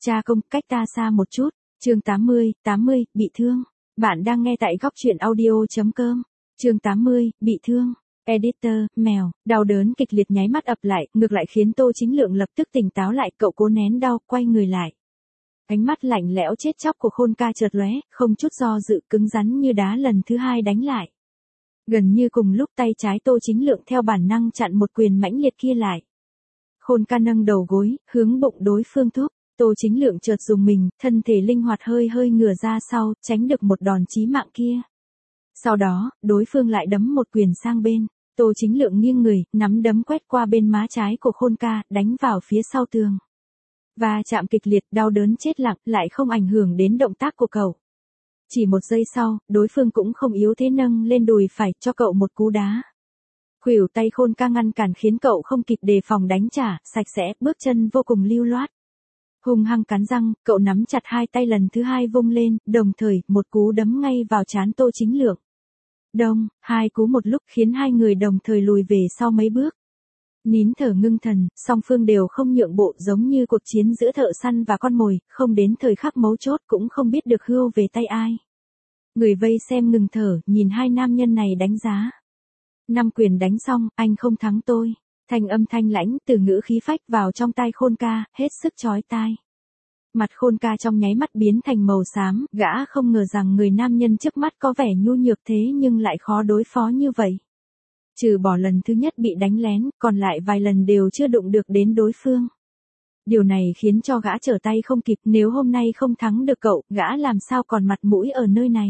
Cha công, cách ta xa một chút. Chương 80, bị thương. Bạn đang nghe tại góc truyện audio.com. Chương 80, bị thương. Editor, mèo, đau đớn kịch liệt nháy mắt ập lại, ngược lại khiến Tô Chính Lượng lập tức tỉnh táo lại, cậu cố nén đau, quay người lại. Ánh mắt lạnh lẽo chết chóc của Khôn ca chợt lóe, không chút do dự, cứng rắn như đá lần thứ hai đánh lại. Gần như cùng lúc tay trái Tô Chính Lượng theo bản năng chặn một quyền mãnh liệt kia lại. Khôn ca nâng đầu gối, hướng bụng đối phương thúc. Tô Chính Lượng chợt dùng mình, thân thể linh hoạt hơi ngửa ra sau, tránh được một đòn chí mạng kia. Sau đó, đối phương lại đấm một quyền sang bên. Tô Chính Lượng nghiêng người, nắm đấm quét qua bên má trái của Khôn ca, đánh vào phía sau tường. Và chạm kịch liệt, đau đớn chết lặng, lại không ảnh hưởng đến động tác của cậu. Chỉ một giây sau, đối phương cũng không yếu thế nâng lên đùi phải cho cậu một cú đá. Khuỷu tay Khôn ca ngăn cản khiến cậu không kịp đề phòng đánh trả, sạch sẽ, bước chân vô cùng lưu loát. Hung hăng cắn răng, cậu nắm chặt hai tay lần thứ hai vung lên, đồng thời, một cú đấm ngay vào trán Tô Chính Lượng. Đông, hai cú một lúc khiến hai người đồng thời lùi về sau mấy bước. Nín thở ngưng thần, song phương đều không nhượng bộ, giống như cuộc chiến giữa thợ săn và con mồi, không đến thời khắc mấu chốt cũng không biết được hươu về tay ai. Người vây xem ngừng thở, nhìn hai nam nhân này đánh giá. 5 quyền đánh xong, anh không thắng tôi. Thanh âm thanh lãnh, từ ngữ khí phách vào trong tai Khôn ca, hết sức chói tai. Mặt Khôn ca trong nháy mắt biến thành màu xám, gã không ngờ rằng người nam nhân trước mắt có vẻ nhu nhược thế nhưng lại khó đối phó như vậy. Trừ bỏ lần thứ nhất bị đánh lén, còn lại vài lần đều chưa đụng được đến đối phương. Điều này khiến cho gã trở tay không kịp, nếu hôm nay không thắng được cậu, gã làm sao còn mặt mũi ở nơi này.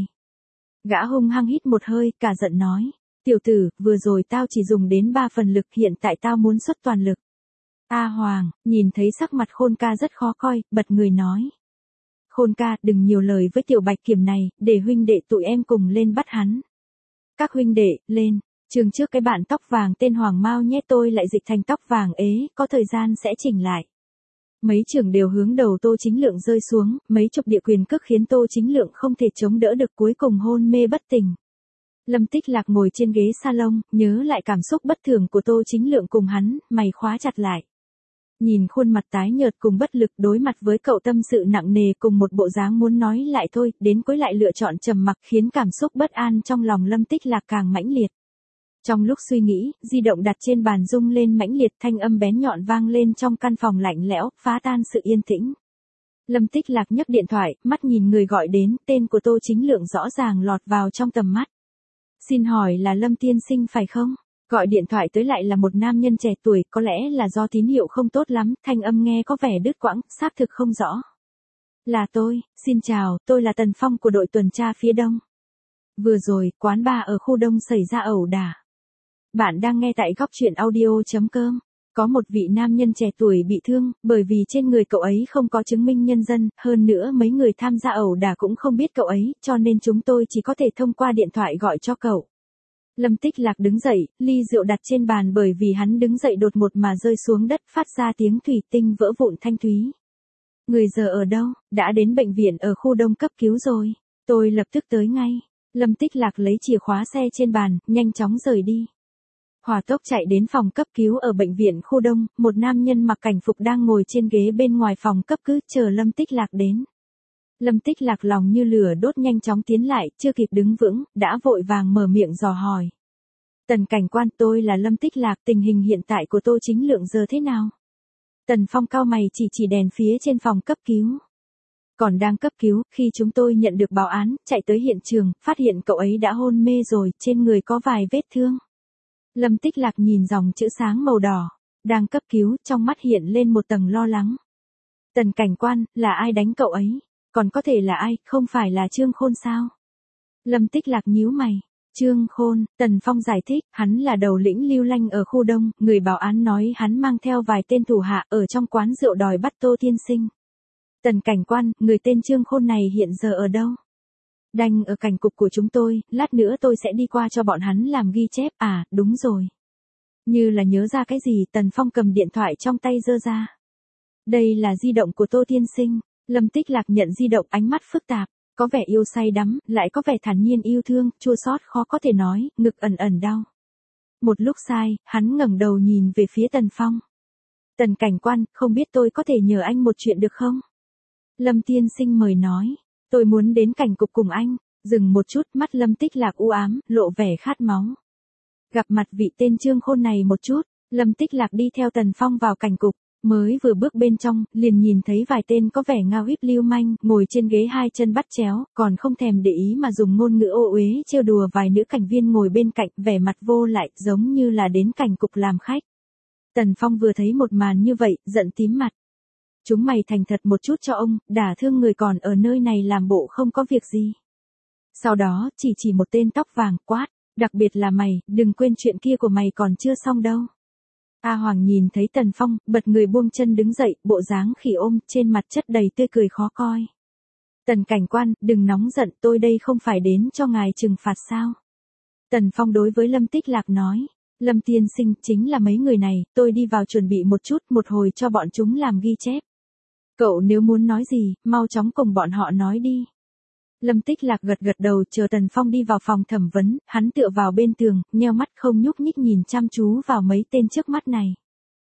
Gã hung hăng hít một hơi, cả giận nói. Tiểu tử, vừa rồi tao chỉ dùng đến 3 phần lực, hiện tại tao muốn xuất toàn lực. A Hoàng, nhìn thấy sắc mặt Khôn ca rất khó coi, bật người nói. Khôn ca, đừng nhiều lời với tiểu bạch kiểm này, để huynh đệ tụi em cùng lên bắt hắn. Các huynh đệ, lên. Trường trước cái bạn tóc vàng tên Hoàng Mao nhé, tôi lại dịch thành tóc vàng ế, có thời gian sẽ chỉnh lại. Mấy trưởng đều hướng đầu Tô Chính Lượng rơi xuống, mấy chục địa quyền cước khiến Tô Chính Lượng không thể chống đỡ được, cuối cùng hôn mê bất tỉnh. Lâm Tích Lạc ngồi trên ghế salon, nhớ lại cảm xúc bất thường của Tô Chính Lượng cùng hắn, mày khóa chặt lại. Nhìn khuôn mặt tái nhợt cùng bất lực đối mặt với cậu, tâm sự nặng nề cùng một bộ dáng muốn nói lại thôi, đến cuối lại lựa chọn trầm mặc, khiến cảm xúc bất an trong lòng Lâm Tích Lạc càng mãnh liệt. Trong lúc suy nghĩ, di động đặt trên bàn rung lên mãnh liệt, thanh âm bén nhọn vang lên trong căn phòng lạnh lẽo, phá tan sự yên tĩnh. Lâm Tích Lạc nhấc điện thoại, mắt nhìn người gọi đến, tên của Tô Chính Lượng rõ ràng lọt vào trong tầm mắt. Xin hỏi là Lâm tiên sinh phải không? Gọi điện thoại tới lại là một nam nhân trẻ tuổi, có lẽ là do tín hiệu không tốt lắm, thanh âm nghe có vẻ đứt quãng, xác thực không rõ. Là tôi, xin chào, tôi là Tần Phong của đội tuần tra phía Đông. Vừa rồi, quán bar ở khu Đông xảy ra ẩu đả. Bạn đang nghe tại góc truyện audio.com. Có một vị nam nhân trẻ tuổi bị thương, bởi vì trên người cậu ấy không có chứng minh nhân dân, hơn nữa mấy người tham gia ẩu đả cũng không biết cậu ấy, cho nên chúng tôi chỉ có thể thông qua điện thoại gọi cho cậu. Lâm Tích Lạc đứng dậy, ly rượu đặt trên bàn, bởi vì hắn đứng dậy đột ngột mà rơi xuống đất, phát ra tiếng thủy tinh vỡ vụn thanh thúy. Người giờ ở đâu? Đã đến bệnh viện ở khu Đông cấp cứu rồi. Tôi lập tức tới ngay. Lâm Tích Lạc lấy chìa khóa xe trên bàn, nhanh chóng rời đi. Hỏa tốc chạy đến phòng cấp cứu ở bệnh viện khu Đông, một nam nhân mặc cảnh phục đang ngồi trên ghế bên ngoài phòng cấp cứu chờ Lâm Tích Lạc đến. Lâm Tích Lạc lòng như lửa đốt, nhanh chóng tiến lại, chưa kịp đứng vững, đã vội vàng mở miệng dò hỏi. Tần cảnh quan, tôi là Lâm Tích Lạc, tình hình hiện tại của Tô Chính Lượng giờ thế nào? Tần Phong cau mày, chỉ đèn phía trên phòng cấp cứu. Còn đang cấp cứu, khi chúng tôi nhận được báo án, chạy tới hiện trường, phát hiện cậu ấy đã hôn mê rồi, trên người có vài vết thương. Lâm Tích Lạc nhìn dòng chữ sáng màu đỏ, đang cấp cứu, trong mắt hiện lên một tầng lo lắng. Tần cảnh quan, là ai đánh cậu ấy? Còn có thể là ai, không phải là Trương Khôn sao? Lâm Tích Lạc nhíu mày. Trương Khôn, Tần Phong giải thích, hắn là đầu lĩnh lưu manh ở khu Đông, người báo án nói hắn mang theo vài tên thủ hạ ở trong quán rượu đòi bắt Tô tiên sinh. Tần cảnh quan, người tên Trương Khôn này hiện giờ ở đâu? Đành ở cảnh cục của chúng tôi, lát nữa tôi sẽ đi qua cho bọn hắn làm ghi chép. À, đúng rồi. Như là nhớ ra cái gì, Tần Phong cầm điện thoại trong tay giơ ra. Đây là di động của Tô tiên sinh. Lâm Tích Lạc nhận di động, ánh mắt phức tạp, có vẻ yêu say đắm, lại có vẻ thản nhiên yêu thương, chua xót khó có thể nói, ngực ẩn ẩn đau. Một lúc sai, hắn ngẩng đầu nhìn về phía Tần Phong. Tần cảnh quan, không biết tôi có thể nhờ anh một chuyện được không? Lâm tiên sinh mời nói, tôi muốn đến cảnh cục cùng anh. Dừng một chút, mắt Lâm Tích Lạc u ám, lộ vẻ khát máu. Gặp mặt vị tên Trương Khôn này một chút, Lâm Tích Lạc đi theo Tần Phong vào cảnh cục, mới vừa bước bên trong, liền nhìn thấy vài tên có vẻ ngao íp lưu manh, ngồi trên ghế hai chân bắt chéo, còn không thèm để ý mà dùng ngôn ngữ ô uế trêu đùa vài nữ cảnh viên ngồi bên cạnh, vẻ mặt vô lại, giống như là đến cảnh cục làm khách. Tần Phong vừa thấy một màn như vậy, giận tím mặt. Chúng mày thành thật một chút cho ông, đả thương người còn ở nơi này làm bộ không có việc gì. Sau đó, chỉ một tên tóc vàng, quát, đặc biệt là mày, đừng quên chuyện kia của mày còn chưa xong đâu. A Hoàng nhìn thấy Tần Phong, bật người buông chân đứng dậy, bộ dáng khỉ ôm, trên mặt chất đầy tươi cười khó coi. Tần cảnh quan, đừng nóng giận, tôi đây không phải đến cho ngài trừng phạt sao. Tần Phong đối với Lâm Tích Lạc nói, Lâm tiên sinh chính là mấy người này, tôi đi vào chuẩn bị một chút, một hồi cho bọn chúng làm ghi chép. Cậu nếu muốn nói gì, mau chóng cùng bọn họ nói đi. Lâm Tích Lạc gật gật đầu, chờ Tần Phong đi vào phòng thẩm vấn, hắn tựa vào bên tường, nheo mắt không nhúc nhích nhìn chăm chú vào mấy tên trước mắt này.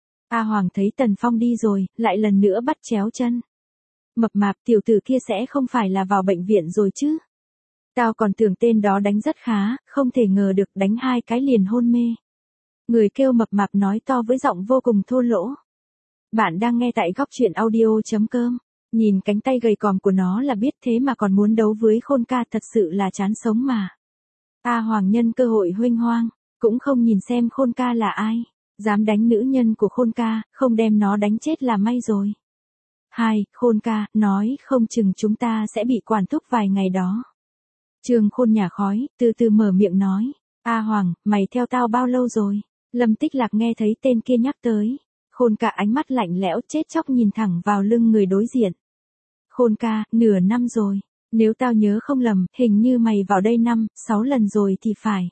A Hoàng thấy Tần Phong đi rồi, lại lần nữa bắt chéo chân. Mập mạp, tiểu tử kia sẽ không phải là vào bệnh viện rồi chứ? Tao còn tưởng tên đó đánh rất khá, không thể ngờ được đánh hai cái liền hôn mê. Người kêu mập mạp nói to với giọng vô cùng thô lỗ. Bạn đang nghe tại góc truyện audio.com. Nhìn cánh tay gầy còm của nó là biết, thế mà còn muốn đấu với Khôn ca, thật sự là chán sống mà. A Hoàng nhân cơ hội huênh hoang, cũng không nhìn xem Khôn ca là ai. Dám đánh nữ nhân của Khôn ca, không đem nó đánh chết là may rồi. Hai, Khôn ca, nói không chừng chúng ta sẽ bị quản thúc vài ngày đó. Trương Khôn nhả khói, từ từ mở miệng nói. A Hoàng, mày theo tao bao lâu rồi? Lâm Tích Lạc nghe thấy tên kia nhắc tới. Khôn ca ánh mắt lạnh lẽo chết chóc nhìn thẳng vào lưng người đối diện. Khôn ca, nửa năm rồi. Nếu tao nhớ không lầm, hình như mày vào đây 5-6 lần rồi thì phải.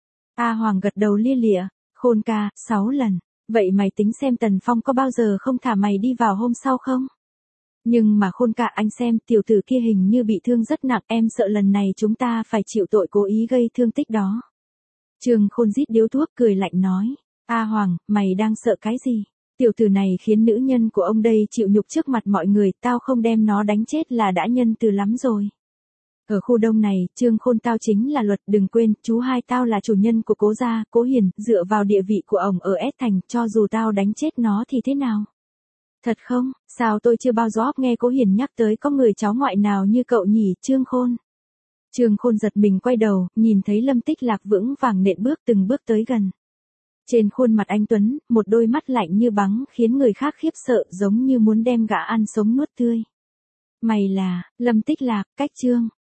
A Hoàng gật đầu lia lịa. Khôn ca, 6 lần. Vậy mày tính xem Tần Phong có bao giờ không thả mày đi vào hôm sau không? Nhưng mà Khôn ca, anh xem, tiểu tử kia hình như bị thương rất nặng, em sợ lần này chúng ta phải chịu tội cố ý gây thương tích đó. Trương Khôn rít điếu thuốc cười lạnh nói. A Hoàng, mày đang sợ cái gì? Tiểu tử này khiến nữ nhân của ông đây chịu nhục trước mặt mọi người, tao không đem nó đánh chết là đã nhân từ lắm rồi. Ở khu đông này, Trương Khôn tao chính là luật, đừng quên, chú hai tao là chủ nhân của Cố gia, Cố Hiền, dựa vào địa vị của ổng ở S thành, cho dù tao đánh chết nó thì thế nào? Thật không, sao tôi chưa bao giờ nghe Cố Hiền nhắc tới có người cháu ngoại nào như cậu nhỉ, Trương Khôn? Trương Khôn giật mình quay đầu, nhìn thấy Lâm Tích Lạc vững vàng nện bước từng bước tới gần. Trên khuôn mặt anh tuấn, một đôi mắt lạnh như băng khiến người khác khiếp sợ, giống như muốn đem gã ăn sống nuốt tươi. Mày là, Lâm Tích Lạc, cách Trương.